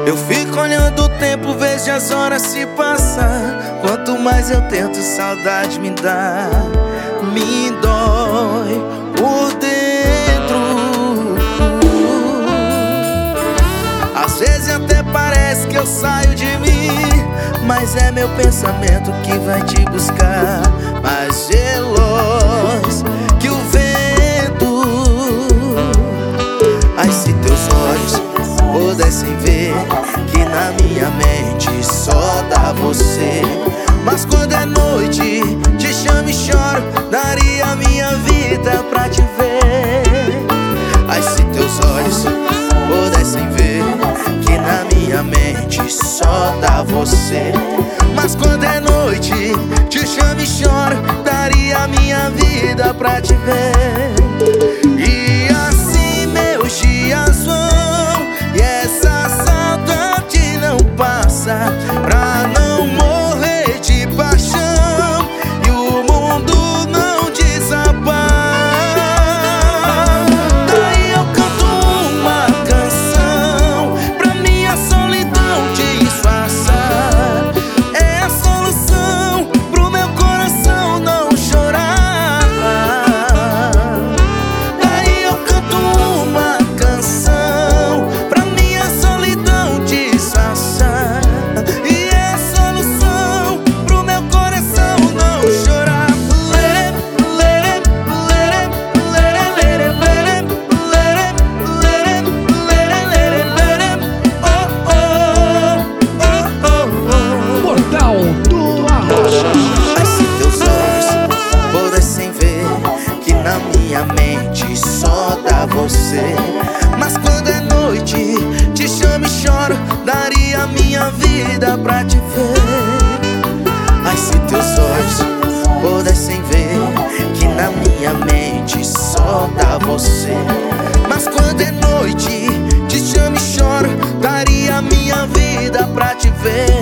Eu fico olhando o tempo, vejo as horas se passar. Quanto mais eu tento, saudade me dá. Me dói por dentro. Às vezes até parece que eu saio de mim, mas é meu pensamento que vai te buscar. Mais veloz que o vento. Ai, se teus olhos pudessem ver que na minha mente só dá você. Mas quando é noite, te chamo e choro, daria a minha vida pra te ver. Ai, se teus olhos pudessem ver que na minha mente só dá você. Mas quando é noite, te chamo e choro, daria a minha vida pra te ver. E assim meus dias vão, e essa saudade não passa, pra não morrer de paixão e o mundo não desabar. Daí eu canto uma canção pra minha solidão disfarçar. É a solução pro meu coração não chorar. Daí eu canto uma canção pra minha solidão disfarçar. E é a solução pro meu coração não chorar. Portal do Arrocha. Mas se teus olhos pudessem ver que na minha mente só dá você. Mas quando é noite, te chamo e choro, daria a minha vida pra te ver. Ai, se teus olhos pudessem ver que na minha mente só dá você. Mas quando é noite, te chamo e choro, daria a minha vida pra te ver.